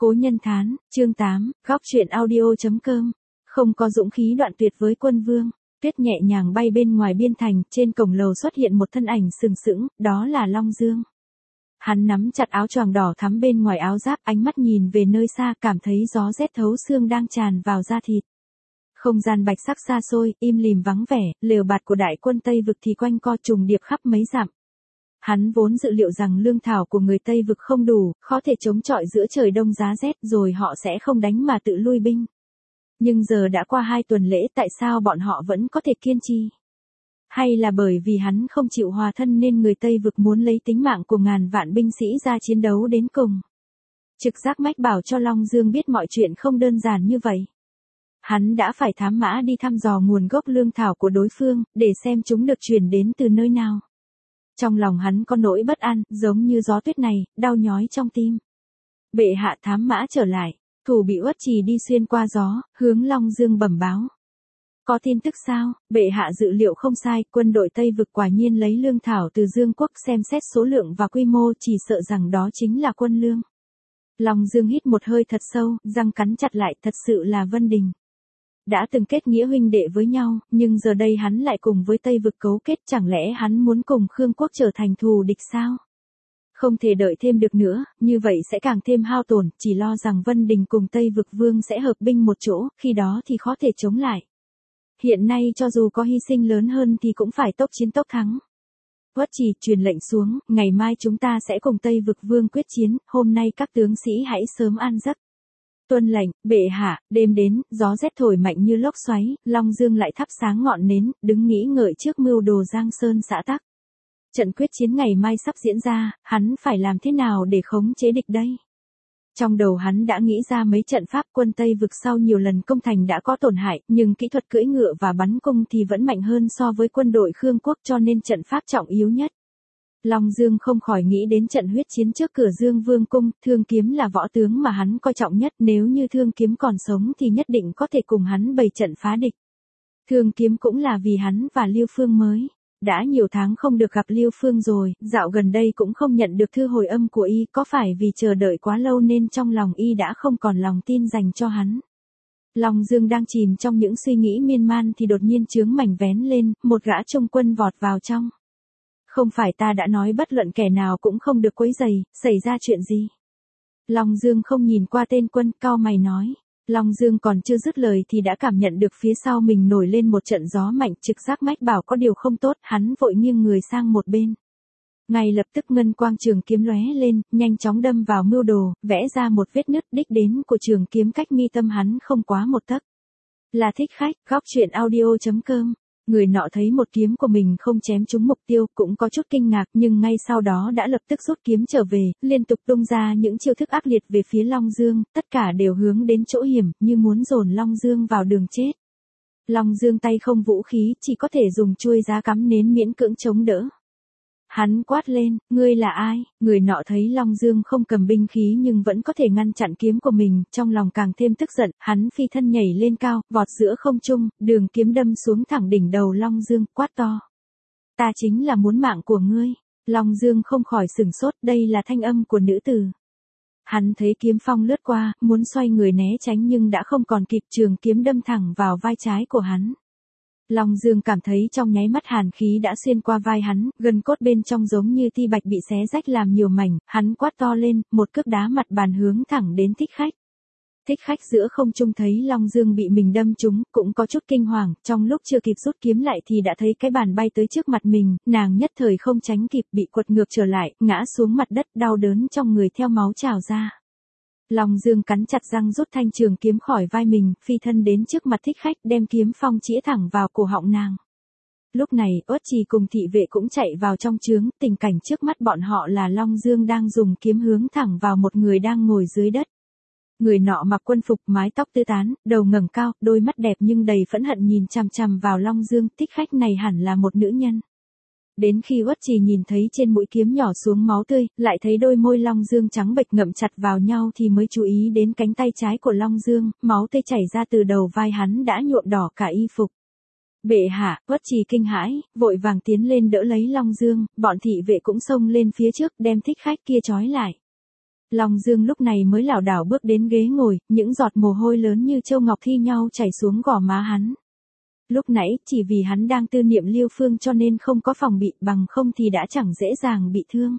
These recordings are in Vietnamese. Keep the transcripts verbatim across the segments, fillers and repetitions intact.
Cố Nhân Thán, chương tám, góc truyện audio.com. Không có dũng khí đoạn tuyệt với quân vương. Tuyết nhẹ nhàng bay bên ngoài biên thành, trên cổng lầu xuất hiện một thân ảnh sừng sững, đó là Long Dương. Hắn nắm chặt áo choàng đỏ thắm bên ngoài áo giáp, ánh mắt nhìn về nơi xa, cảm thấy gió rét thấu xương đang tràn vào da thịt. Không gian bạch sắc xa xôi, im lìm vắng vẻ, lều bạt của đại quân Tây Vực thì quanh co trùng điệp khắp mấy dặm. Hắn vốn dự liệu rằng lương thảo của người Tây Vực không đủ, khó thể chống chọi giữa trời đông giá rét, rồi họ sẽ không đánh mà tự lui binh. Nhưng giờ đã qua hai tuần lễ, tại sao bọn họ vẫn có thể kiên trì? Hay là bởi vì hắn không chịu hòa thân nên người Tây Vực muốn lấy tính mạng của ngàn vạn binh sĩ ra chiến đấu đến cùng? Trực giác mách bảo cho Long Dương biết mọi chuyện không đơn giản như vậy. Hắn đã phải thám mã đi thăm dò nguồn gốc lương thảo của đối phương, để xem chúng được chuyển đến từ nơi nào. Trong lòng hắn có nỗi bất an, giống như gió tuyết này, đau nhói trong tim. Bệ hạ thám mã trở lại, thủ bị Uất Trì đi xuyên qua gió, hướng Long Dương bẩm báo. Có tin tức sao? Bệ hạ dự liệu không sai, quân đội Tây Vực quả nhiên lấy lương thảo từ Dương quốc, xem xét số lượng và quy mô chỉ sợ rằng đó chính là quân lương. Long Dương hít một hơi thật sâu, răng cắn chặt lại, thật sự là Vân Đình. Đã từng kết nghĩa huynh đệ với nhau, nhưng giờ đây hắn lại cùng với Tây Vực cấu kết, chẳng lẽ hắn muốn cùng Khương quốc trở thành thù địch sao? Không thể đợi thêm được nữa, như vậy sẽ càng thêm hao tổn, chỉ lo rằng Vân Đình cùng Tây Vực vương sẽ hợp binh một chỗ, khi đó thì khó thể chống lại. Hiện nay cho dù có hy sinh lớn hơn thì cũng phải tốc chiến tốc thắng. Uất Trì truyền lệnh xuống, ngày mai chúng ta sẽ cùng Tây Vực vương quyết chiến, hôm nay các tướng sĩ hãy sớm an giấc. Tuân lệnh, bệ hạ. Đêm đến, gió rét thổi mạnh như lốc xoáy, Long Dương lại thắp sáng ngọn nến, đứng nghĩ ngợi trước mưu đồ Giang Sơn xã tắc. Trận quyết chiến ngày mai sắp diễn ra, hắn phải làm thế nào để khống chế địch đây? Trong đầu hắn đã nghĩ ra mấy trận pháp, quân Tây Vực sau nhiều lần công thành đã có tổn hại, nhưng kỹ thuật cưỡi ngựa và bắn cung thì vẫn mạnh hơn so với quân đội Khương quốc, cho nên trận pháp trọng yếu nhất. Long Dương không khỏi nghĩ đến trận huyết chiến trước cửa Dương Vương cung, Thương Kiếm là võ tướng mà hắn coi trọng nhất, nếu như Thương Kiếm còn sống thì nhất định có thể cùng hắn bày trận phá địch. Thương Kiếm cũng là vì hắn và Liêu Phương mới. Đã nhiều tháng không được gặp Liêu Phương rồi, dạo gần đây cũng không nhận được thư hồi âm của y, có phải vì chờ đợi quá lâu nên trong lòng y đã không còn lòng tin dành cho hắn. Long Dương đang chìm trong những suy nghĩ miên man thì đột nhiên chướng mảnh vén lên, một gã trung quân vọt vào trong. Không phải ta đã nói bất luận kẻ nào cũng không được quấy rầy, xảy ra chuyện gì? Long Dương không nhìn qua tên quân, cau mày nói. Long Dương còn chưa dứt lời thì đã cảm nhận được phía sau mình nổi lên một trận gió mạnh, trực giác mách bảo có điều không tốt, hắn vội nghiêng người sang một bên. Ngay lập tức ngân quang trường kiếm lóe lên, nhanh chóng đâm vào mưu đồ, vẽ ra một vết nứt, đích đến của trường kiếm cách mi tâm hắn không quá một tấc. Là Thích Khách, góc truyện audio.com. Người nọ thấy một kiếm của mình không chém trúng mục tiêu, cũng có chút kinh ngạc, nhưng ngay sau đó đã lập tức rút kiếm trở về, liên tục tung ra những chiêu thức ác liệt về phía Long Dương, tất cả đều hướng đến chỗ hiểm, như muốn dồn Long Dương vào đường chết. Long Dương tay không vũ khí, chỉ có thể dùng chuôi giá cắm nến miễn cưỡng chống đỡ. Hắn quát lên, ngươi là ai? Người nọ thấy Long Dương không cầm binh khí nhưng vẫn có thể ngăn chặn kiếm của mình, trong lòng càng thêm tức giận, hắn phi thân nhảy lên cao, vọt giữa không trung, đường kiếm đâm xuống thẳng đỉnh đầu Long Dương, quát to. Ta chính là muốn mạng của ngươi. Long Dương không khỏi sửng sốt, đây là thanh âm của nữ tử. Hắn thấy kiếm phong lướt qua, muốn xoay người né tránh nhưng đã không còn kịp, trường kiếm đâm thẳng vào vai trái của hắn. Long Dương cảm thấy trong nháy mắt hàn khí đã xuyên qua vai hắn, gân cốt bên trong giống như ti bạch bị xé rách làm nhiều mảnh, hắn quát to lên, một cước đá mặt bàn hướng thẳng đến Thích Khách. Thích Khách giữa không trung thấy Long Dương bị mình đâm trúng, cũng có chút kinh hoàng, trong lúc chưa kịp rút kiếm lại thì đã thấy cái bàn bay tới trước mặt mình, nàng nhất thời không tránh kịp, bị quật ngược trở lại, ngã xuống mặt đất, đau đớn trong người theo máu trào ra. Long Dương cắn chặt răng rút thanh trường kiếm khỏi vai mình, phi thân đến trước mặt Thích Khách, đem kiếm phong chĩa thẳng vào cổ họng nàng. Lúc này, Uất Trì cùng thị vệ cũng chạy vào trong trướng, tình cảnh trước mắt bọn họ là Long Dương đang dùng kiếm hướng thẳng vào một người đang ngồi dưới đất. Người nọ mặc quân phục, mái tóc tứ tán, đầu ngẩng cao, đôi mắt đẹp nhưng đầy phẫn hận nhìn chằm chằm vào Long Dương, Thích Khách này hẳn là một nữ nhân. Đến khi Uất Trì nhìn thấy trên mũi kiếm nhỏ xuống máu tươi, lại thấy đôi môi Long Dương trắng bệch ngậm chặt vào nhau thì mới chú ý đến cánh tay trái của Long Dương, máu tươi chảy ra từ đầu vai hắn đã nhuộm đỏ cả y phục. Bệ hạ, Uất Trì kinh hãi, vội vàng tiến lên đỡ lấy Long Dương, bọn thị vệ cũng xông lên phía trước đem Thích Khách kia trói lại. Long Dương lúc này mới lảo đảo bước đến ghế ngồi, những giọt mồ hôi lớn như châu ngọc thi nhau chảy xuống gò má hắn. Lúc nãy, chỉ vì hắn đang tư niệm Liêu Phương cho nên không có phòng bị, bằng không thì đã chẳng dễ dàng bị thương.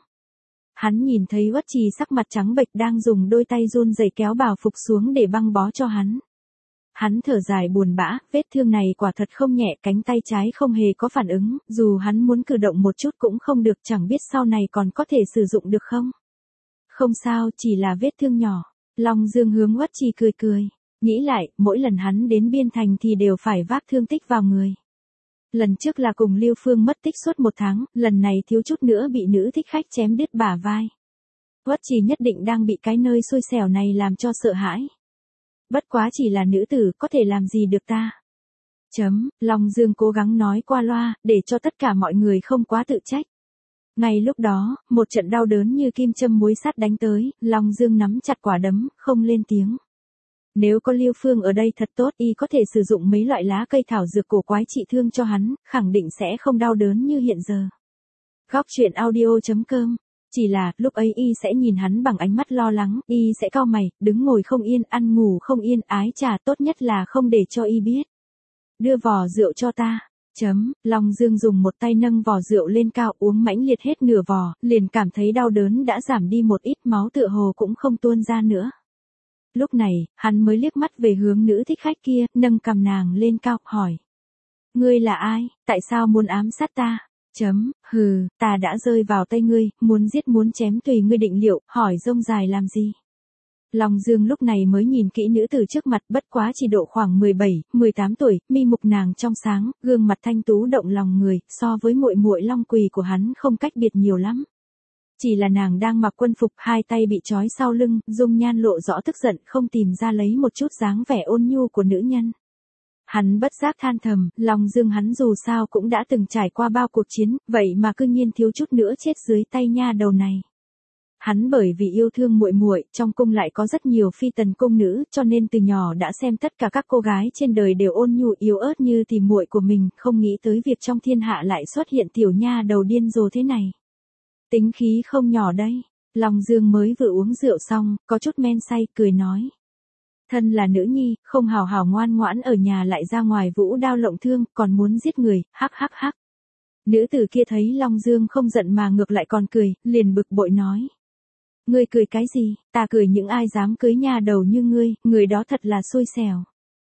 Hắn nhìn thấy Uất Trì sắc mặt trắng bệch đang dùng đôi tay run rẩy kéo bào phục xuống để băng bó cho hắn. Hắn thở dài buồn bã, vết thương này quả thật không nhẹ, cánh tay trái không hề có phản ứng, dù hắn muốn cử động một chút cũng không được, chẳng biết sau này còn có thể sử dụng được không. Không sao, chỉ là vết thương nhỏ. Long Dương hướng Uất Trì cười cười. Nghĩ lại, mỗi lần hắn đến Biên Thành thì đều phải vác thương tích vào người. Lần trước là cùng Liêu Phương mất tích suốt một tháng, lần này thiếu chút nữa bị nữ thích khách chém đứt bả vai. Uất Trì nhất định đang bị cái nơi xui xẻo này làm cho sợ hãi. Bất quá chỉ là nữ tử, có thể làm gì được ta. Chấm, Long Dương cố gắng nói qua loa, để cho tất cả mọi người không quá tự trách. Ngay lúc đó, một trận đau đớn như kim châm muối sắt đánh tới, Long Dương nắm chặt quả đấm, không lên tiếng. Nếu có Liêu Phương ở đây thật tốt, y có thể sử dụng mấy loại lá cây thảo dược cổ quái trị thương cho hắn, khẳng định sẽ không đau đớn như hiện giờ. Góc truyện audio chấm com. Chỉ là, lúc ấy y sẽ nhìn hắn bằng ánh mắt lo lắng, y sẽ cau mày, đứng ngồi không yên, ăn ngủ không yên, ái trà tốt nhất là không để cho y biết. Đưa vò rượu cho ta. Chấm, Long Dương dùng một tay nâng vò rượu lên cao, uống mãnh liệt hết nửa vò, liền cảm thấy đau đớn đã giảm đi một ít, máu tựa hồ cũng không tuôn ra nữa. Lúc này, hắn mới liếc mắt về hướng nữ thích khách kia, nâng cằm nàng lên cao, hỏi. Ngươi là ai, tại sao muốn ám sát ta? Chấm, hừ, ta đã rơi vào tay ngươi, muốn giết muốn chém tùy ngươi định liệu, hỏi rông dài làm gì? Long Dương lúc này mới nhìn kỹ nữ tử trước mặt, bất quá chỉ độ khoảng mười bảy, mười tám tuổi, mi mục nàng trong sáng, gương mặt thanh tú động lòng người, so với muội muội Long Quỳ của hắn không cách biệt nhiều lắm. Chỉ là nàng đang mặc quân phục, hai tay bị trói sau lưng, dung nhan lộ rõ tức giận, không tìm ra lấy một chút dáng vẻ ôn nhu của nữ nhân. Hắn bất giác than thầm, Long Dương hắn dù sao cũng đã từng trải qua bao cuộc chiến, vậy mà cư nhiên thiếu chút nữa chết dưới tay nha đầu này. Hắn bởi vì yêu thương muội muội, trong cung lại có rất nhiều phi tần cung nữ, cho nên từ nhỏ đã xem tất cả các cô gái trên đời đều ôn nhu yếu ớt như thì muội của mình, không nghĩ tới việc trong thiên hạ lại xuất hiện tiểu nha đầu điên rồ thế này. Tính khí không nhỏ đây. Long Dương mới vừa uống rượu xong, có chút men say, cười nói. Thân là nữ nhi, không hào hào ngoan ngoãn ở nhà lại ra ngoài vũ đao lộng thương, còn muốn giết người, hắc hắc hắc. Nữ tử kia thấy Long Dương không giận mà ngược lại còn cười, liền bực bội nói. Ngươi cười cái gì, ta cười những ai dám cưới nha đầu như ngươi, người đó thật là xui xẻo.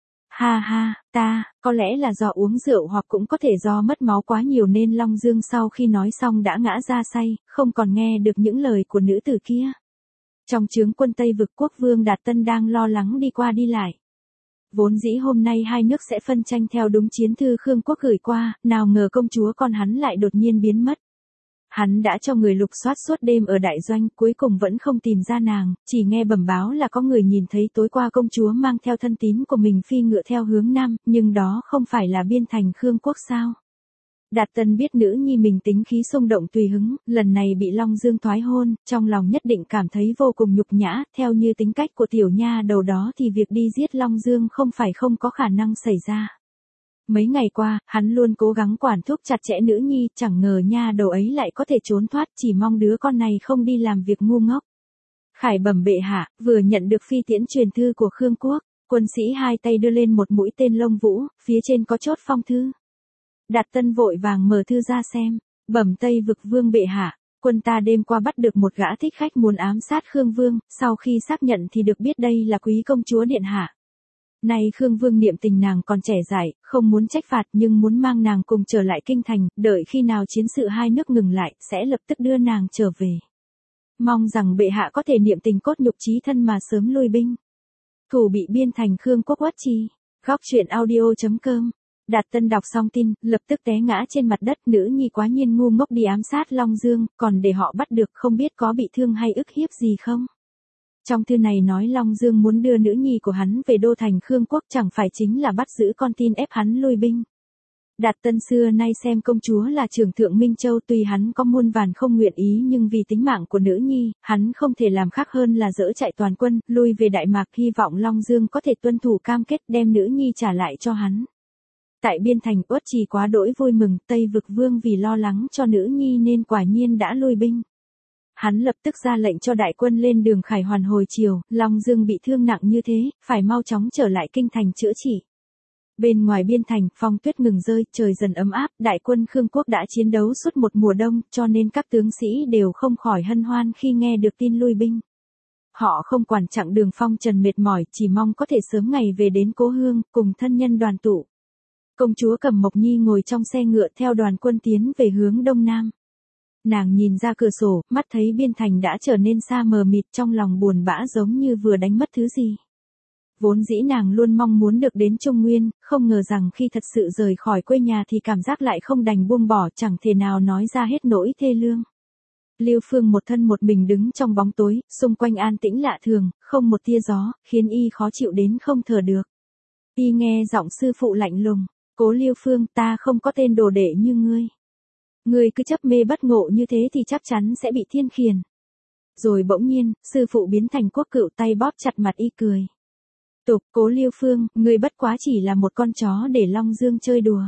Ha ha, ta, có lẽ là do uống rượu hoặc cũng có thể do mất máu quá nhiều nên Long Dương sau khi nói xong đã ngã ra say, không còn nghe được những lời của nữ tử kia. Trong trướng quân Tây vực quốc vương Đạt Tân đang lo lắng đi qua đi lại. Vốn dĩ hôm nay hai nước sẽ phân tranh theo đúng chiến thư Khương quốc gửi qua, nào ngờ công chúa con hắn lại đột nhiên biến mất. Hắn đã cho người lục soát suốt đêm ở đại doanh, cuối cùng vẫn không tìm ra nàng, chỉ nghe bẩm báo là có người nhìn thấy tối qua công chúa mang theo thân tín của mình phi ngựa theo hướng nam, nhưng đó không phải là Biên Thành Khương quốc sao? Đạt Tân biết nữ nhi mình tính khí xung động tùy hứng, lần này bị Long Dương thoái hôn, trong lòng nhất định cảm thấy vô cùng nhục nhã, theo như tính cách của tiểu nha đầu đó thì việc đi giết Long Dương không phải không có khả năng xảy ra. Mấy ngày qua, hắn luôn cố gắng quản thúc chặt chẽ nữ nhi, chẳng ngờ nha đầu ấy lại có thể trốn thoát, chỉ mong đứa con này không đi làm việc ngu ngốc. Khải bẩm bệ hạ, vừa nhận được phi tiễn truyền thư của Khương quốc, quân sĩ hai tay đưa lên một mũi tên lông vũ, phía trên có chốt phong thư. Đạt Tân vội vàng mở thư ra xem, bẩm Tây vực vương bệ hạ, quân ta đêm qua bắt được một gã thích khách muốn ám sát Khương vương, sau khi xác nhận thì được biết đây là quý công chúa điện hạ. Nay Khương vương niệm tình nàng còn trẻ dại, không muốn trách phạt nhưng muốn mang nàng cùng trở lại kinh thành, đợi khi nào chiến sự hai nước ngừng lại, sẽ lập tức đưa nàng trở về. Mong rằng bệ hạ có thể niệm tình cốt nhục chí thân mà sớm lui binh. Thủ bị Biên Thành Khương quốc Uất Trì. Góc truyện audio chấm com. Đạt Tân đọc xong tin, lập tức té ngã trên mặt đất, nữ nhi quá nhiên ngu ngốc đi ám sát Long Dương, còn để họ bắt được không biết có bị thương hay ức hiếp gì không. Trong thư này nói Long Dương muốn đưa nữ nhi của hắn về đô thành Khương quốc, chẳng phải chính là bắt giữ con tin ép hắn lui binh. Đạt Tân xưa nay xem công chúa là trưởng thượng Minh Châu, tuy hắn có muôn vàn không nguyện ý nhưng vì tính mạng của nữ nhi, hắn không thể làm khác hơn là dỡ chạy toàn quân, lui về Đại Mạc, hy vọng Long Dương có thể tuân thủ cam kết đem nữ nhi trả lại cho hắn. Tại Biên Thành, Uất Trì quá đỗi vui mừng, Tây vực vương vì lo lắng cho nữ nhi nên quả nhiên đã lui binh. hắn lập tức ra lệnh cho đại quân lên đường khải hoàn hồi chiều, Long Dương bị thương nặng như thế, phải mau chóng trở lại kinh thành chữa trị. Bên ngoài biên thành, phong tuyết ngừng rơi, trời dần ấm áp, đại quân Khương quốc đã chiến đấu suốt một mùa đông, cho nên các tướng sĩ đều không khỏi hân hoan khi nghe được tin lui binh. Họ không quản chặng đường phong trần mệt mỏi, chỉ mong có thể sớm ngày về đến cố hương, cùng thân nhân đoàn tụ. Công chúa Cẩm Mộc Nhi ngồi trong xe ngựa theo đoàn quân tiến về hướng đông nam. Nàng nhìn ra cửa sổ, mắt thấy biên thành đã trở nên xa mờ mịt, trong lòng buồn bã giống như vừa đánh mất thứ gì. Vốn dĩ nàng luôn mong muốn được đến Trung Nguyên, không ngờ rằng khi thật sự rời khỏi quê nhà thì cảm giác lại không đành buông bỏ, chẳng thể nào nói ra hết nỗi thê lương. Lưu Phương một thân một mình đứng trong bóng tối, xung quanh an tĩnh lạ thường, không một tia gió, khiến y khó chịu đến không thở được. Y nghe giọng sư phụ lạnh lùng, Cố Lưu Phương, ta không có tên đồ đệ như ngươi. Ngươi cứ chấp mê bất ngộ như thế thì chắc chắn sẽ bị thiên khiển. Rồi bỗng nhiên, sư phụ biến thành Quốc Cựu tay bóp chặt mặt y cười. Tục, Cố Lưu Phương, ngươi bất quá chỉ là một con chó để Long Dương chơi đùa.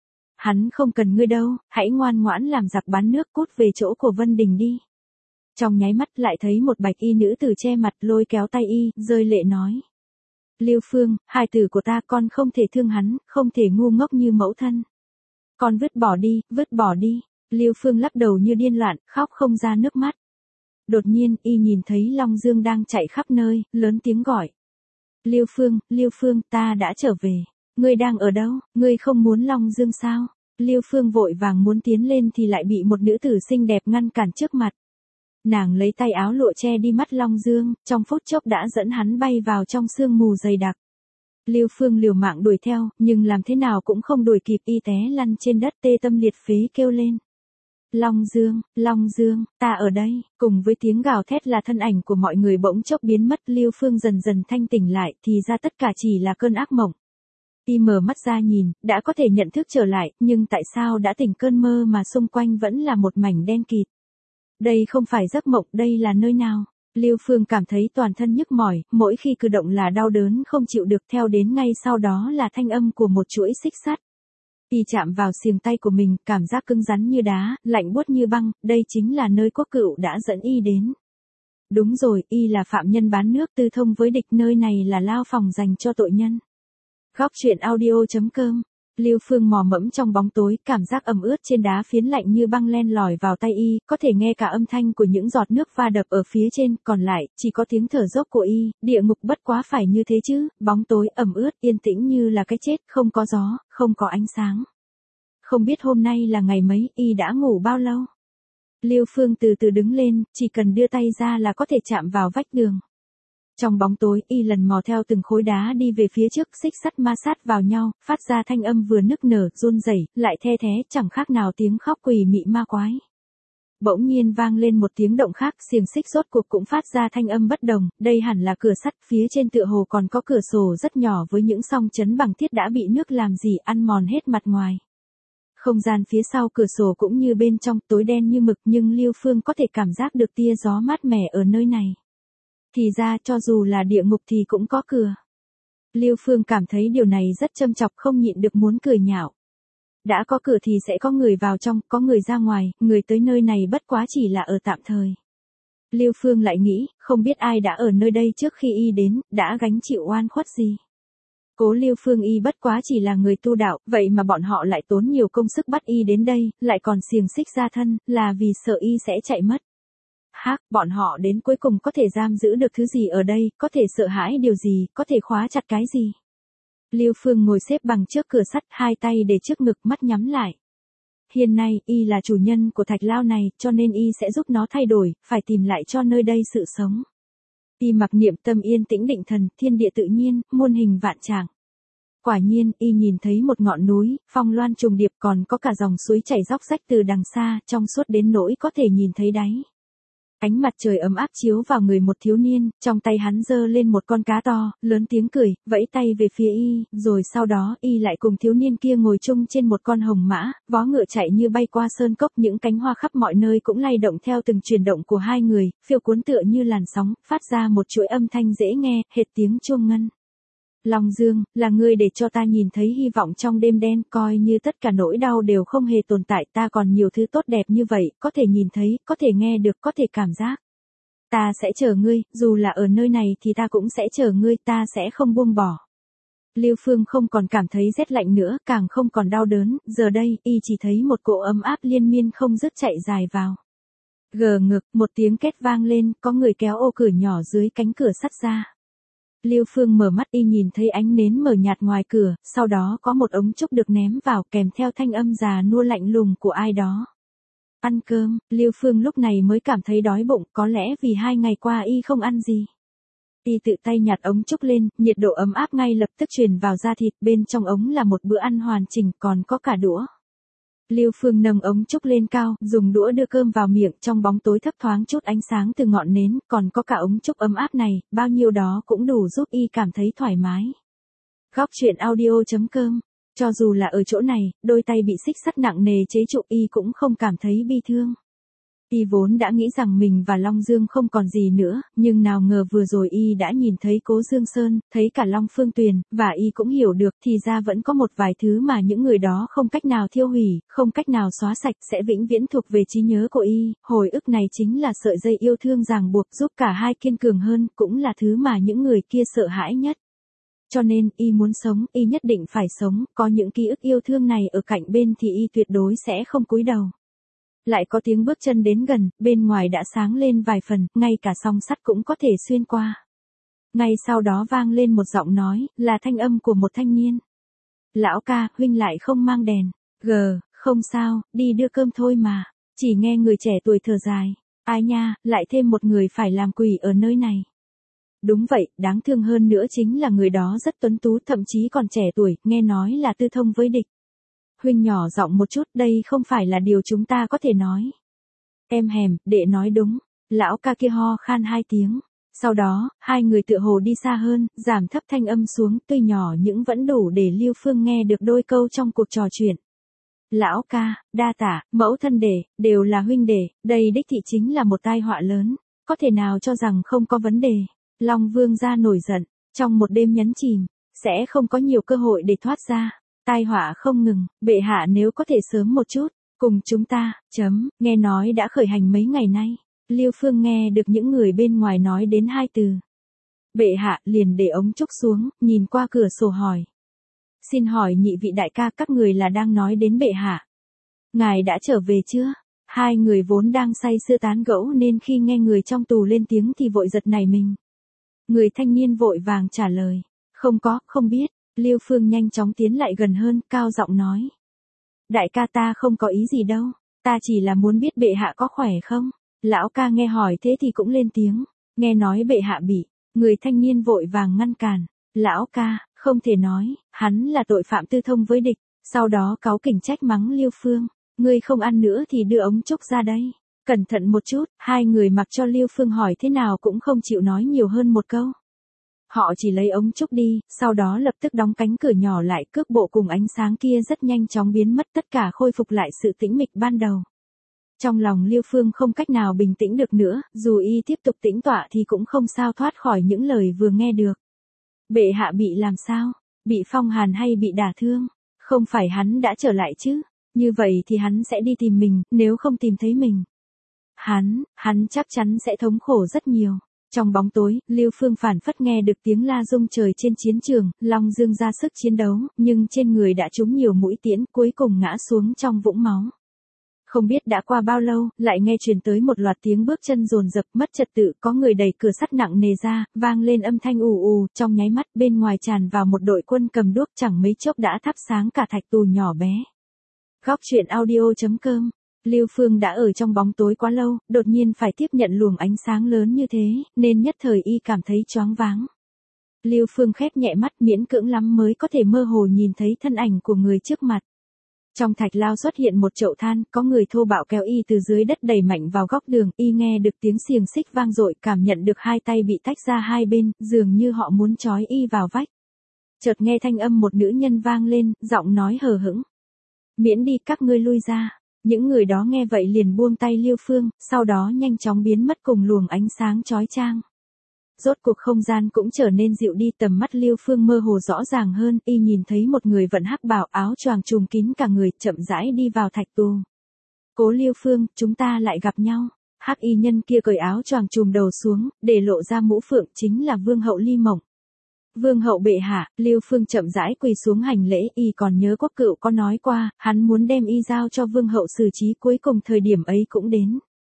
Hắn không cần ngươi đâu, hãy ngoan ngoãn làm giặc bán nước, cút về chỗ của Vân Đình đi. Trong nháy mắt lại thấy một bạch y nữ tử che mặt lôi kéo tay y, rơi lệ nói. Lưu Phương, hài tử của ta, con không thể thương hắn, không thể ngu ngốc như mẫu thân. Con vứt bỏ đi, vứt bỏ đi. Lưu Phương lắc đầu như điên loạn, khóc không ra nước mắt. Đột nhiên, y nhìn thấy Long Dương đang chạy khắp nơi, lớn tiếng gọi. Lưu Phương, Lưu Phương, ta đã trở về. Ngươi đang ở đâu, ngươi không muốn Long Dương sao? Lưu Phương vội vàng muốn tiến lên thì lại bị một nữ tử xinh đẹp ngăn cản trước mặt. Nàng lấy tay áo lụa che đi mắt Long Dương, trong phút chốc đã dẫn hắn bay vào trong sương mù dày đặc. Lưu Phương liều mạng đuổi theo, nhưng làm thế nào cũng không đuổi kịp, y té lăn trên đất tê tâm liệt phế kêu lên. Long Dương, Long Dương, ta ở đây. Cùng với tiếng gào thét là thân ảnh của mọi người bỗng chốc biến mất. Lưu Phương dần dần thanh tỉnh lại, thì ra tất cả chỉ là cơn ác mộng. Y mở mắt ra nhìn, đã có thể nhận thức trở lại, nhưng tại sao đã tỉnh cơn mơ mà xung quanh vẫn là một mảnh đen kịt. Đây không phải giấc mộng, đây là nơi nào? Lưu Phương cảm thấy toàn thân nhức mỏi, mỗi khi cử động là đau đớn không chịu được, theo đến ngay sau đó là thanh âm của một chuỗi xích sắt. Y chạm vào xiềng tay của mình, cảm giác cứng rắn như đá, lạnh buốt như băng, đây chính là nơi Quốc Cựu đã dẫn y đến. Đúng rồi, y là phạm nhân bán nước tư thông với địch, nơi này là lao phòng dành cho tội nhân. Góc truyện audio chấm com. Lưu Phương mò mẫm trong bóng tối, cảm giác ẩm ướt trên đá phiến lạnh như băng len lỏi vào tay y, có thể nghe cả âm thanh của những giọt nước va đập ở phía trên, còn lại, chỉ có tiếng thở dốc của y, địa ngục bất quá phải như thế chứ, bóng tối ẩm ướt, yên tĩnh như là cái chết, không có gió, không có ánh sáng. Không biết hôm nay là ngày mấy, y đã ngủ bao lâu? Lưu Phương từ từ đứng lên, chỉ cần đưa tay ra là có thể chạm vào vách tường. Trong bóng tối, y lần mò theo từng khối đá đi về phía trước, xích sắt ma sát vào nhau, phát ra thanh âm vừa nức nở, run rẩy, lại the thé, chẳng khác nào tiếng khóc quỷ mị ma quái. Bỗng nhiên vang lên một tiếng động khác, xiềng xích rốt cuộc cũng phát ra thanh âm bất đồng, đây hẳn là cửa sắt, phía trên tựa hồ còn có cửa sổ rất nhỏ với những song chấn bằng thiết đã bị nước làm gì ăn mòn hết mặt ngoài. Không gian phía sau cửa sổ cũng như bên trong, tối đen như mực, nhưng Lưu Phương có thể cảm giác được tia gió mát mẻ ở nơi này. Thì ra cho dù là địa ngục thì cũng có cửa. Lưu Phương cảm thấy điều này rất châm chọc, không nhịn được muốn cười nhạo. Đã có cửa thì sẽ có người vào trong, có người ra ngoài, người tới nơi này bất quá chỉ là ở tạm thời. Lưu Phương lại nghĩ, không biết ai đã ở nơi đây trước khi y đến, đã gánh chịu oan khuất gì. Cố Lưu Phương y bất quá chỉ là người tu đạo, vậy mà bọn họ lại tốn nhiều công sức bắt y đến đây, lại còn xiềng xích ra thân, là vì sợ y sẽ chạy mất. Hắc, bọn họ đến cuối cùng có thể giam giữ được thứ gì ở đây, có thể sợ hãi điều gì, có thể khóa chặt cái gì. Lưu Phương ngồi xếp bằng trước cửa sắt, hai tay để trước ngực, mắt nhắm lại. Hiện nay, y là chủ nhân của thạch lao này, cho nên y sẽ giúp nó thay đổi, phải tìm lại cho nơi đây sự sống. Y mặc niệm tâm yên tĩnh định thần, thiên địa tự nhiên, muôn hình vạn trạng. Quả nhiên, y nhìn thấy một ngọn núi, phong loan trùng điệp, còn có cả dòng suối chảy róc rách từ đằng xa, trong suốt đến nỗi có thể nhìn thấy đáy. Ánh mặt trời ấm áp chiếu vào người một thiếu niên, trong tay hắn giơ lên một con cá to, lớn tiếng cười, vẫy tay về phía y, rồi sau đó y lại cùng thiếu niên kia ngồi chung trên một con hồng mã, vó ngựa chạy như bay qua sơn cốc, những cánh hoa khắp mọi nơi cũng lay động theo từng chuyển động của hai người, phiêu cuốn tựa như làn sóng, phát ra một chuỗi âm thanh dễ nghe, hệt tiếng chuông ngân. Long Dương, là ngươi để cho ta nhìn thấy hy vọng trong đêm đen, coi như tất cả nỗi đau đều không hề tồn tại, ta còn nhiều thứ tốt đẹp như vậy, có thể nhìn thấy, có thể nghe được, có thể cảm giác. Ta sẽ chờ ngươi, dù là ở nơi này thì ta cũng sẽ chờ ngươi, ta sẽ không buông bỏ. Lưu Phương không còn cảm thấy rét lạnh nữa, càng không còn đau đớn, giờ đây, y chỉ thấy một cỗ ấm áp liên miên không dứt chạy dài vào. Gờ ngực, một tiếng két vang lên, có người kéo ô cửa nhỏ dưới cánh cửa sắt ra. Lưu Phương mở mắt y nhìn thấy ánh nến mờ nhạt ngoài cửa, sau đó có một ống trúc được ném vào kèm theo thanh âm già nua lạnh lùng của ai đó. Ăn cơm, Lưu Phương lúc này mới cảm thấy đói bụng, có lẽ vì hai ngày qua y không ăn gì. Y tự tay nhặt ống trúc lên, nhiệt độ ấm áp ngay lập tức truyền vào da thịt, bên trong ống là một bữa ăn hoàn chỉnh, còn có cả đũa. Lưu Phương nâng ống trúc lên cao, dùng đũa đưa cơm vào miệng, trong bóng tối thấp thoáng chút ánh sáng từ ngọn nến, còn có cả ống trúc ấm áp này, bao nhiêu đó cũng đủ giúp y cảm thấy thoải mái. Góc truyện audio chấm com. Cho dù là ở chỗ này, đôi tay bị xích sắt nặng nề chế trụ y cũng không cảm thấy bi thương. Y vốn đã nghĩ rằng mình và Long Dương không còn gì nữa, nhưng nào ngờ vừa rồi y đã nhìn thấy Cố Dương Sơn, thấy cả Long Phương Tuyền, và y cũng hiểu được thì ra vẫn có một vài thứ mà những người đó không cách nào thiêu hủy, không cách nào xóa sạch, sẽ vĩnh viễn thuộc về trí nhớ của y. Hồi ức này chính là sợi dây yêu thương ràng buộc giúp cả hai kiên cường hơn, cũng là thứ mà những người kia sợ hãi nhất. Cho nên, y muốn sống, y nhất định phải sống, có những ký ức yêu thương này ở cạnh bên thì y tuyệt đối sẽ không cúi đầu. Lại có tiếng bước chân đến gần, bên ngoài đã sáng lên vài phần, ngay cả song sắt cũng có thể xuyên qua. Ngay sau đó vang lên một giọng nói, là thanh âm của một thanh niên. Lão ca, huynh lại không mang đèn. Gờ, không sao, đi đưa cơm thôi mà. Chỉ nghe người trẻ tuổi thở dài. Ai nha, lại thêm một người phải làm quỷ ở nơi này. Đúng vậy, đáng thương hơn nữa chính là người đó rất tuấn tú, thậm chí còn trẻ tuổi, nghe nói là tư thông với địch. Huynh nhỏ giọng một chút, đây không phải là điều chúng ta có thể nói. Em hèm, đệ nói đúng. Lão ca kia ho khan hai tiếng. Sau đó, hai người tựa hồ đi xa hơn, giảm thấp thanh âm xuống, tuy nhỏ nhưng vẫn đủ để Lưu Phương nghe được đôi câu trong cuộc trò chuyện. Lão ca, đa tả, mẫu thân đệ, đều là huynh đệ, đây đích thị chính là một tai họa lớn. Có thể nào cho rằng không có vấn đề. Long Vương gia nổi giận, trong một đêm nhấn chìm, sẽ không có nhiều cơ hội để thoát ra. Tai họa không ngừng, bệ hạ nếu có thể sớm một chút, cùng chúng ta, chấm, nghe nói đã khởi hành mấy ngày nay. Lưu Phương nghe được những người bên ngoài nói đến hai từ. Bệ hạ liền để ống trúc xuống, nhìn qua cửa sổ hỏi. Xin hỏi nhị vị đại ca, các người là đang nói đến bệ hạ. Ngài đã trở về chưa? Hai người vốn đang say sưa tán gẫu nên khi nghe người trong tù lên tiếng thì vội giật nảy mình. Người thanh niên vội vàng trả lời. Không có, không biết. Lưu Phương nhanh chóng tiến lại gần hơn, cao giọng nói. Đại ca ta không có ý gì đâu, ta chỉ là muốn biết bệ hạ có khỏe không. Lão ca nghe hỏi thế thì cũng lên tiếng, nghe nói bệ hạ bị, người thanh niên vội vàng ngăn cản. Lão ca, không thể nói, hắn là tội phạm tư thông với địch, sau đó cáu kỉnh trách mắng Lưu Phương. Ngươi không ăn nữa thì đưa ống trúc ra đây. Cẩn thận một chút, hai người mặc cho Lưu Phương hỏi thế nào cũng không chịu nói nhiều hơn một câu. Họ chỉ lấy ống trúc đi, sau đó lập tức đóng cánh cửa nhỏ lại, cước bộ cùng ánh sáng kia rất nhanh chóng biến mất, tất cả khôi phục lại sự tĩnh mịch ban đầu. Trong lòng Lưu Phương không cách nào bình tĩnh được nữa, dù y tiếp tục tĩnh tọa thì cũng không sao thoát khỏi những lời vừa nghe được. Bệ hạ bị làm sao? Bị phong hàn hay bị đả thương? Không phải hắn đã trở lại chứ? Như vậy thì hắn sẽ đi tìm mình, nếu không tìm thấy mình. Hắn, hắn chắc chắn sẽ thống khổ rất nhiều. Trong bóng tối, Lưu Phương phản phất nghe được tiếng la rung trời trên chiến trường, Long Dương ra sức chiến đấu, nhưng trên người đã trúng nhiều mũi tiễn, cuối cùng ngã xuống trong vũng máu. Không biết đã qua bao lâu, lại nghe truyền tới một loạt tiếng bước chân dồn dập, mất trật tự, có người đẩy cửa sắt nặng nề ra, vang lên âm thanh ù ù, trong nháy mắt bên ngoài tràn vào một đội quân cầm đuốc, chẳng mấy chốc đã thắp sáng cả thạch tù nhỏ bé. Góc truyện audio chấm com. Lưu Phương đã ở trong bóng tối quá lâu, đột nhiên phải tiếp nhận luồng ánh sáng lớn như thế, nên nhất thời y cảm thấy choáng váng. Lưu Phương khép nhẹ mắt, miễn cưỡng lắm mới có thể mơ hồ nhìn thấy thân ảnh của người trước mặt. Trong thạch lao xuất hiện một chậu than, có người thô bạo kéo y từ dưới đất đẩy mạnh vào góc đường, y nghe được tiếng xiềng xích vang dội, cảm nhận được hai tay bị tách ra hai bên, dường như họ muốn trói y vào vách. Chợt nghe thanh âm một nữ nhân vang lên, giọng nói hờ hững. Miễn đi, các ngươi lui ra. Những người đó nghe vậy liền buông tay Lưu Phương, sau đó nhanh chóng biến mất cùng luồng ánh sáng chói chang. Rốt cuộc không gian cũng trở nên dịu đi, tầm mắt Lưu Phương mơ hồ rõ ràng hơn, y nhìn thấy một người vận hắc bào, áo choàng trùm kín cả người, chậm rãi đi vào thạch tù. Cố Lưu Phương, chúng ta lại gặp nhau. Hắc y nhân kia cởi áo choàng trùm đầu xuống, để lộ ra mũ phượng, chính là vương hậu Ly Mộng. Vương hậu bệ hạ. Lưu Phương chậm rãi quỳ xuống hành lễ, y còn nhớ Quốc Cựu có nói qua, hắn muốn đem y giao cho vương hậu xử trí, cuối cùng thời điểm ấy cũng đến.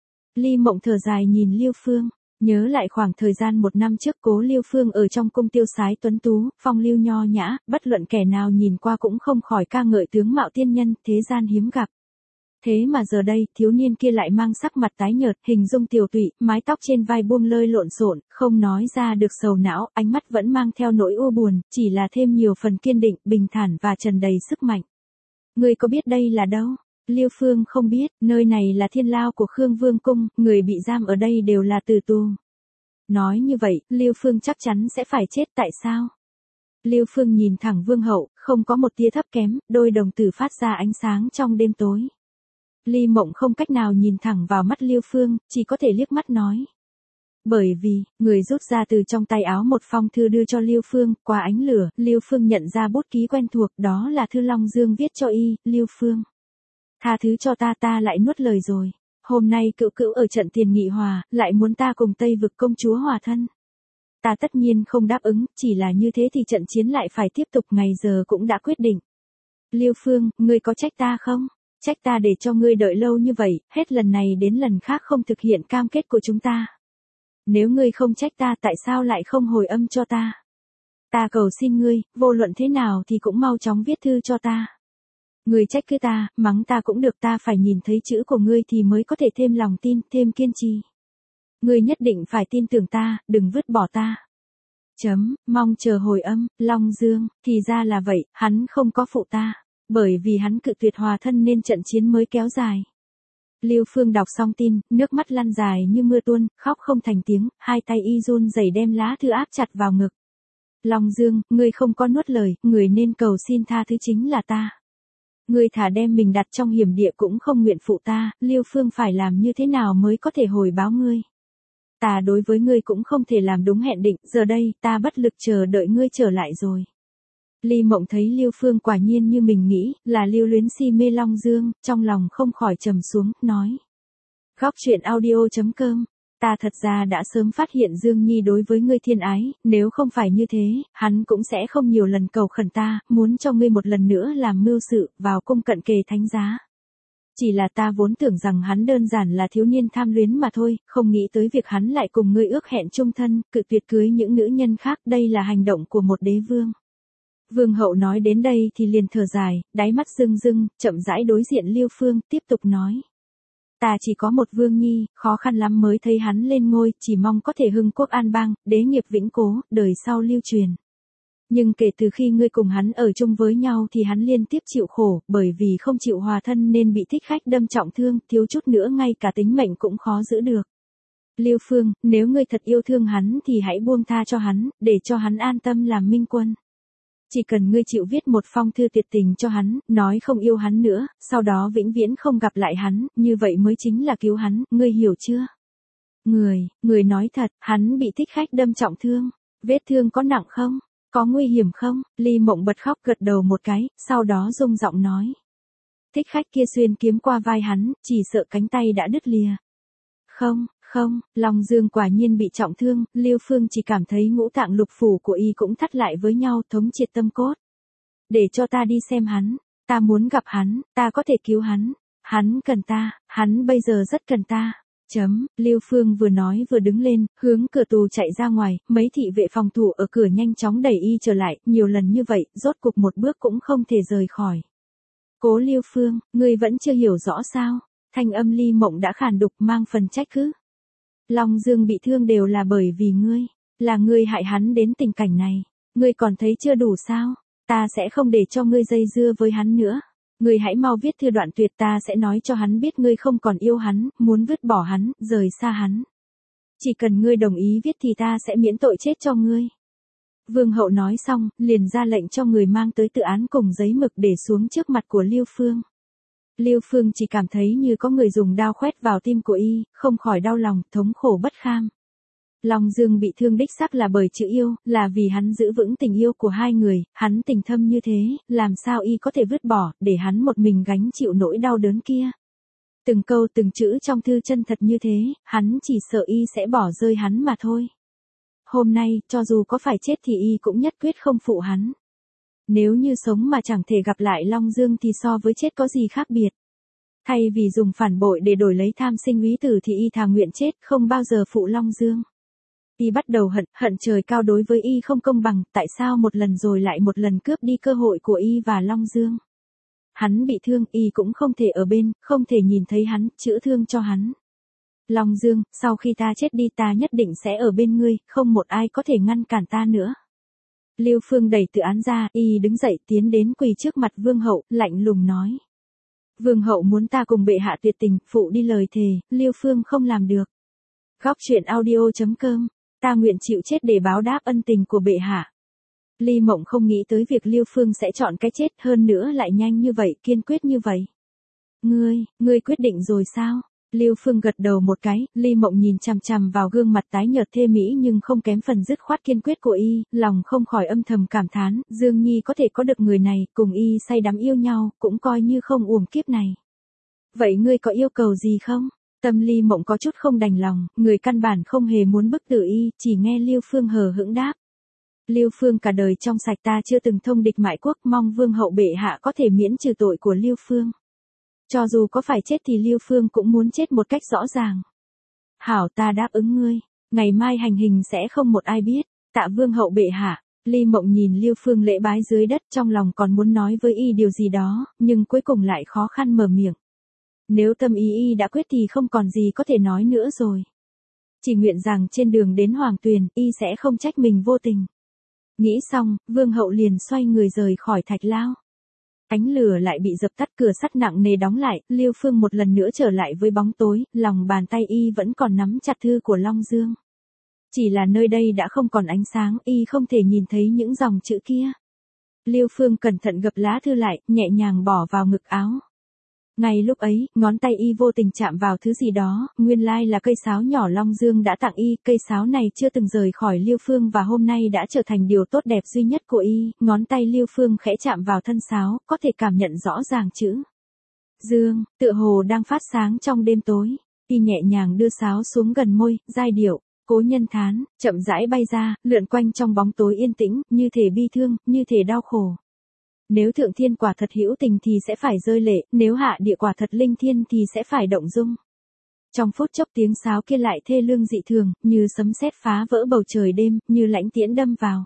Ly Mộng thở dài nhìn Lưu Phương, nhớ lại khoảng thời gian một năm trước Cố Lưu Phương ở trong cung tiêu sái tuấn tú, phong lưu nho nhã, bất luận kẻ nào nhìn qua cũng không khỏi ca ngợi tướng mạo tiên nhân, thế gian hiếm gặp. Thế mà giờ đây, thiếu niên kia lại mang sắc mặt tái nhợt, hình dung tiều tụy, mái tóc trên vai buông lơi lộn xộn, không nói ra được sầu não, ánh mắt vẫn mang theo nỗi u buồn, chỉ là thêm nhiều phần kiên định, bình thản và tràn đầy sức mạnh. Ngươi có biết đây là đâu? Lưu Phương không biết, nơi này là thiên lao của Khương Vương cung, người bị giam ở đây đều là tử tù. Nói như vậy, Lưu Phương chắc chắn sẽ phải chết, tại sao? Lưu Phương nhìn thẳng Vương hậu, không có một tia thấp kém, đôi đồng tử phát ra ánh sáng trong đêm tối. Ly Mộng không cách nào nhìn thẳng vào mắt Lưu Phương, chỉ có thể liếc mắt nói. Bởi vì, người rút ra từ trong tay áo một phong thư đưa cho Lưu Phương, qua ánh lửa, Lưu Phương nhận ra bút ký quen thuộc, đó là thư Long Dương viết cho y. Lưu Phương, tha thứ cho ta, ta lại nuốt lời rồi. Hôm nay Cựu Cữu ở trận tiền nghị hòa, lại muốn ta cùng Tây Vực công chúa hòa thân. Ta tất nhiên không đáp ứng, chỉ là như thế thì trận chiến lại phải tiếp tục, ngày giờ cũng đã quyết định. Lưu Phương, ngươi có trách ta không? Trách ta để cho ngươi đợi lâu như vậy, hết lần này đến lần khác không thực hiện cam kết của chúng ta. Nếu ngươi không trách ta, tại sao lại không hồi âm cho ta? Ta cầu xin ngươi, vô luận thế nào thì cũng mau chóng viết thư cho ta. Ngươi trách cứ ta, mắng ta cũng được, ta phải nhìn thấy chữ của ngươi thì mới có thể thêm lòng tin, thêm kiên trì. Ngươi nhất định phải tin tưởng ta, đừng vứt bỏ ta. Chấm, mong chờ hồi âm. Long Dương, thì ra là vậy, hắn không có phụ ta. Bởi vì hắn cự tuyệt hòa thân nên trận chiến mới kéo dài. Lưu Phương đọc xong tin, nước mắt lăn dài như mưa tuôn, khóc không thành tiếng, hai tay y run rẩy đem lá thư áp chặt vào ngực. Long Dương, ngươi không có nuốt lời, người nên cầu xin tha thứ chính là ta. Ngươi thả đem mình đặt trong hiểm địa cũng không nguyện phụ ta, Lưu Phương phải làm như thế nào mới có thể hồi báo ngươi? Ta đối với ngươi cũng không thể làm đúng hẹn định, giờ đây, ta bất lực chờ đợi ngươi trở lại rồi. Ly Mộng thấy Lưu Phương quả nhiên như mình nghĩ, là lưu luyến si mê Long Dương, trong lòng không khỏi trầm xuống, nói. Góc truyện audio chấm com, ta thật ra đã sớm phát hiện Dương Nhi đối với ngươi thiên ái, nếu không phải như thế, hắn cũng sẽ không nhiều lần cầu khẩn ta, muốn cho ngươi một lần nữa làm mưu sự, vào cung cận kề thánh giá. Chỉ là ta vốn tưởng rằng hắn đơn giản là thiếu niên tham luyến mà thôi, không nghĩ tới việc hắn lại cùng ngươi ước hẹn chung thân, cự tuyệt cưới những nữ nhân khác, đây là hành động của một đế vương. Vương hậu nói đến đây thì liền thở dài, đáy mắt rưng rưng, chậm rãi đối diện Lưu Phương, tiếp tục nói. Ta chỉ có một vương nhi, khó khăn lắm mới thấy hắn lên ngôi, chỉ mong có thể hưng quốc an bang, đế nghiệp vĩnh cố, đời sau lưu truyền. Nhưng kể từ khi ngươi cùng hắn ở chung với nhau thì hắn liên tiếp chịu khổ, bởi vì không chịu hòa thân nên bị thích khách đâm trọng thương, thiếu chút nữa ngay cả tính mệnh cũng khó giữ được. Lưu Phương, nếu ngươi thật yêu thương hắn thì hãy buông tha cho hắn, để cho hắn an tâm làm minh quân. Chỉ cần ngươi chịu viết một phong thư tuyệt tình cho hắn, nói không yêu hắn nữa, sau đó vĩnh viễn không gặp lại hắn, như vậy mới chính là cứu hắn, ngươi hiểu chưa? Người, người nói thật, hắn bị thích khách đâm trọng thương, vết thương có nặng không? Có nguy hiểm không? Ly Mộng bật khóc gật đầu một cái, sau đó rung giọng nói. Thích khách kia xuyên kiếm qua vai hắn, chỉ sợ cánh tay đã đứt lìa. Không, không, Long Dương quả nhiên bị trọng thương, Lưu Phương chỉ cảm thấy ngũ tạng lục phủ của y cũng thắt lại với nhau, thống triệt tâm cốt. Để cho ta đi xem hắn, ta muốn gặp hắn, ta có thể cứu hắn, hắn cần ta, hắn bây giờ rất cần ta. Chấm, Lưu Phương vừa nói vừa đứng lên, hướng cửa tù chạy ra ngoài, mấy thị vệ phòng thủ ở cửa nhanh chóng đẩy y trở lại, nhiều lần như vậy, rốt cục một bước cũng không thể rời khỏi. Cố Lưu Phương, ngươi vẫn chưa hiểu rõ sao? Thanh âm Ly Mộng đã khàn đục mang phần trách cứ. Long Dương bị thương đều là bởi vì ngươi, là ngươi hại hắn đến tình cảnh này, ngươi còn thấy chưa đủ sao? Ta sẽ không để cho ngươi dây dưa với hắn nữa. Ngươi hãy mau viết thư đoạn tuyệt, ta sẽ nói cho hắn biết ngươi không còn yêu hắn, muốn vứt bỏ hắn, rời xa hắn. Chỉ cần ngươi đồng ý viết thì ta sẽ miễn tội chết cho ngươi. Vương hậu nói xong, liền ra lệnh cho người mang tới tự án cùng giấy mực để xuống trước mặt của Lưu Phương. Lưu Phương chỉ cảm thấy như có người dùng đao khoét vào tim của y, không khỏi đau lòng, thống khổ bất kham. Long Dương bị thương đích xác là bởi chữ yêu, là vì hắn giữ vững tình yêu của hai người, hắn tình thâm như thế, làm sao y có thể vứt bỏ, để hắn một mình gánh chịu nỗi đau đớn kia. Từng câu từng chữ trong thư chân thật như thế, hắn chỉ sợ y sẽ bỏ rơi hắn mà thôi. Hôm nay, cho dù có phải chết thì y cũng nhất quyết không phụ hắn. Nếu như sống mà chẳng thể gặp lại Long Dương thì so với chết có gì khác biệt. Thay vì dùng phản bội để đổi lấy tham sinh úy tử thì y thà nguyện chết, không bao giờ phụ Long Dương. Y bắt đầu hận, hận trời cao đối với y không công bằng, tại sao một lần rồi lại một lần cướp đi cơ hội của y và Long Dương. Hắn bị thương, y cũng không thể ở bên, không thể nhìn thấy hắn, chữa thương cho hắn. Long Dương, sau khi ta chết đi ta nhất định sẽ ở bên ngươi, không một ai có thể ngăn cản ta nữa. Lưu Phương đẩy tự án ra, y đứng dậy tiến đến quỳ trước mặt Vương hậu, lạnh lùng nói. Vương hậu muốn ta cùng bệ hạ tuyệt tình, phụ đi lời thề, Lưu Phương không làm được. Góc truyện audio chấm com, ta nguyện chịu chết để báo đáp ân tình của bệ hạ. Ly Mộng không nghĩ tới việc Lưu Phương sẽ chọn cái chết, hơn nữa lại nhanh như vậy, kiên quyết như vậy. Ngươi, ngươi quyết định rồi sao? Lưu Phương gật đầu một cái, Ly Mộng nhìn chằm chằm vào gương mặt tái nhợt thê mỹ nhưng không kém phần dứt khoát kiên quyết của y, lòng không khỏi âm thầm cảm thán, Dương Nhi có thể có được người này, cùng y say đắm yêu nhau, cũng coi như không uổng kiếp này. Vậy ngươi có yêu cầu gì không? Tâm Ly Mộng có chút không đành lòng, người căn bản không hề muốn bức tử y, chỉ nghe Lưu Phương hờ hững đáp. Lưu Phương cả đời trong sạch, ta chưa từng thông địch mại quốc, mong Vương hậu bệ hạ có thể miễn trừ tội của Lưu Phương. Cho dù có phải chết thì Lưu Phương cũng muốn chết một cách rõ ràng. Hảo, ta đáp ứng ngươi, ngày mai hành hình sẽ không một ai biết, tạ Vương hậu bệ hạ. Ly Mộng nhìn Lưu Phương lễ bái dưới đất, trong lòng còn muốn nói với y điều gì đó, nhưng cuối cùng lại khó khăn mở miệng. Nếu tâm ý y đã quyết thì không còn gì có thể nói nữa rồi. Chỉ nguyện rằng trên đường đến Hoàng Tuyền, y sẽ không trách mình vô tình. Nghĩ xong, Vương hậu liền xoay người rời khỏi thạch lao. Ánh lửa lại bị dập tắt, cửa sắt nặng nề đóng lại, Lưu Phương một lần nữa trở lại với bóng tối, lòng bàn tay y vẫn còn nắm chặt thư của Long Dương. Chỉ là nơi đây đã không còn ánh sáng, y không thể nhìn thấy những dòng chữ kia. Lưu Phương cẩn thận gập lá thư lại, nhẹ nhàng bỏ vào ngực áo. Ngay lúc ấy, ngón tay y vô tình chạm vào thứ gì đó, nguyên lai là cây sáo nhỏ Long Dương đã tặng y, cây sáo này chưa từng rời khỏi Lưu Phương và hôm nay đã trở thành điều tốt đẹp duy nhất của y, ngón tay Lưu Phương khẽ chạm vào thân sáo, có thể cảm nhận rõ ràng chữ Dương, tựa hồ đang phát sáng trong đêm tối, y nhẹ nhàng đưa sáo xuống gần môi, giai điệu, cố nhân thán, chậm rãi bay ra, lượn quanh trong bóng tối yên tĩnh, như thể bi thương, như thể đau khổ. Nếu thượng thiên quả thật hữu tình thì sẽ phải rơi lệ, nếu hạ địa quả thật linh thiên thì sẽ phải động dung. Trong phút chốc tiếng sáo kia lại thê lương dị thường, như sấm sét phá vỡ bầu trời đêm, như lãnh tiễn đâm vào.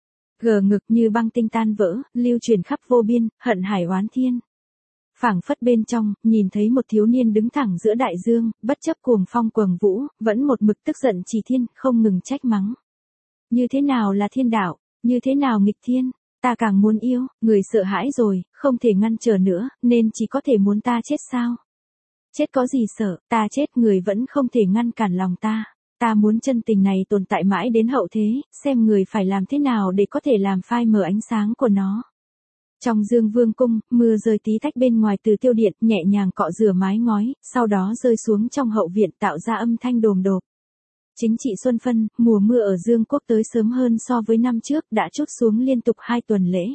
Gờ ngực như băng tinh tan vỡ, lưu truyền khắp vô biên, hận hải oán thiên. Phảng phất bên trong, nhìn thấy một thiếu niên đứng thẳng giữa đại dương, bất chấp cuồng phong cuồng vũ, vẫn một mực tức giận chỉ thiên, không ngừng trách mắng. Như thế nào là thiên đạo, như thế nào nghịch thiên? Ta càng muốn yêu, người sợ hãi rồi, không thể ngăn trở nữa, nên chỉ có thể muốn ta chết sao? Chết có gì sợ, ta chết người vẫn không thể ngăn cản lòng ta. Ta muốn chân tình này tồn tại mãi đến hậu thế, xem người phải làm thế nào để có thể làm phai mờ ánh sáng của nó. Trong Dương Vương cung, mưa rơi tí tách bên ngoài từ tiêu điện, nhẹ nhàng cọ rửa mái ngói, sau đó rơi xuống trong hậu viện tạo ra âm thanh đồm đột. Chính trị xuân phân, mùa mưa ở Dương quốc tới sớm hơn so với năm trước, đã trút xuống liên tục hai tuần lễ.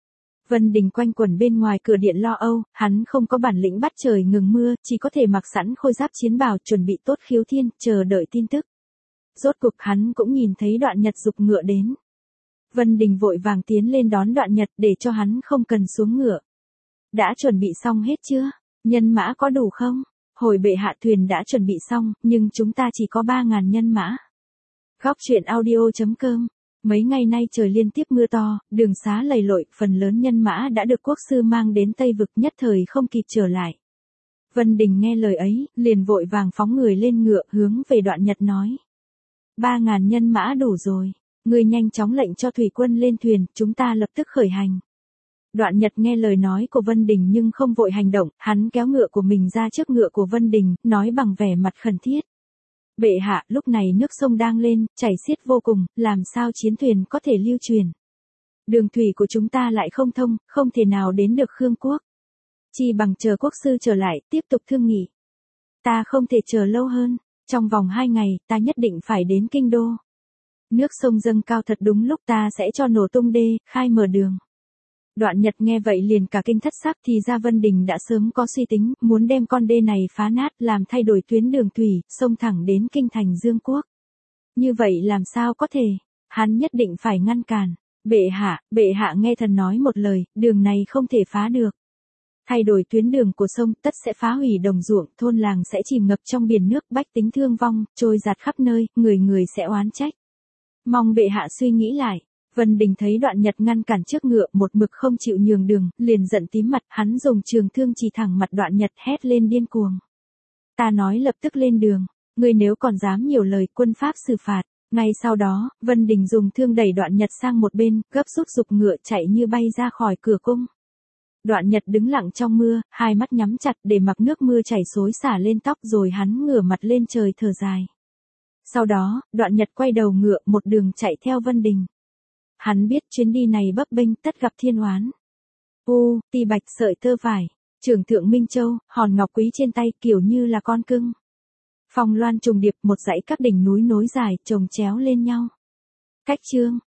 Vân Đình quanh quẩn bên ngoài cửa điện lo âu, hắn không có bản lĩnh bắt trời ngừng mưa, chỉ có thể mặc sẵn khôi giáp chiến bào chuẩn bị tốt khiếu thiên, chờ đợi tin tức. Rốt cuộc hắn cũng nhìn thấy Đoạn Nhật giục ngựa đến. Vân Đình vội vàng tiến lên đón Đoạn Nhật để cho hắn không cần xuống ngựa. Đã chuẩn bị xong hết chưa? Nhân mã có đủ không? Hồi bệ hạ thuyền đã chuẩn bị xong, nhưng chúng ta chỉ có ba ngàn nhân mã. Góc truyện audio chấm com. Mấy ngày nay trời liên tiếp mưa to, đường xá lầy lội, phần lớn nhân mã đã được quốc sư mang đến Tây Vực, nhất thời không kịp trở lại. Vân Đình nghe lời ấy, liền vội vàng phóng người lên ngựa, hướng về Đoạn Nhật nói. Ba ngàn nhân mã đủ rồi, ngươi nhanh chóng lệnh cho thủy quân lên thuyền, chúng ta lập tức khởi hành. Đoạn Nhật nghe lời nói của Vân Đình nhưng không vội hành động, hắn kéo ngựa của mình ra trước ngựa của Vân Đình, nói bằng vẻ mặt khẩn thiết. Bệ hạ, lúc này nước sông đang lên, chảy xiết vô cùng, làm sao chiến thuyền có thể lưu truyền. Đường thủy của chúng ta lại không thông, không thể nào đến được Khương quốc. Chi bằng chờ quốc sư trở lại, tiếp tục thương nghị. Ta không thể chờ lâu hơn, trong vòng hai ngày, ta nhất định phải đến kinh đô. Nước sông dâng cao thật đúng lúc, ta sẽ cho nổ tung đê, khai mở đường. Đoạn Nhật nghe vậy liền cả kinh thất sắc, thì ra Vân Đình đã sớm có suy tính, muốn đem con đê này phá nát, làm thay đổi tuyến đường thủy, xông thẳng đến kinh thành Dương Quốc. Như vậy làm sao có thể, hắn nhất định phải ngăn cản. Bệ hạ, bệ hạ nghe thần nói một lời, đường này không thể phá được. Thay đổi tuyến đường của sông, tất sẽ phá hủy đồng ruộng, thôn làng sẽ chìm ngập trong biển nước, bách tính thương vong, trôi giạt khắp nơi, người người sẽ oán trách. Mong bệ hạ suy nghĩ lại. Vân Đình thấy Đoạn Nhật ngăn cản trước ngựa, một mực không chịu nhường đường, liền giận tím mặt, hắn dùng trường thương chỉ thẳng mặt Đoạn Nhật, hét lên điên cuồng. Ta nói lập tức lên đường, ngươi nếu còn dám nhiều lời, quân pháp xử phạt. Ngay sau đó, Vân Đình dùng thương đẩy Đoạn Nhật sang một bên, gấp rút giục ngựa chạy như bay ra khỏi cửa cung. Đoạn Nhật đứng lặng trong mưa, hai mắt nhắm chặt để mặc nước mưa chảy xối xả lên tóc, rồi hắn ngửa mặt lên trời thở dài. Sau đó, Đoạn Nhật quay đầu ngựa một đường chạy theo Vân Đình. Hắn biết chuyến đi này bấp bênh, tất gặp thiên oán. U, ti bạch sợi tơ vải, trưởng thượng Minh Châu, hòn ngọc quý trên tay, kiểu như là con cưng. Phong loan trùng điệp, một dãy các đỉnh núi nối dài, chồng chéo lên nhau. Cách chương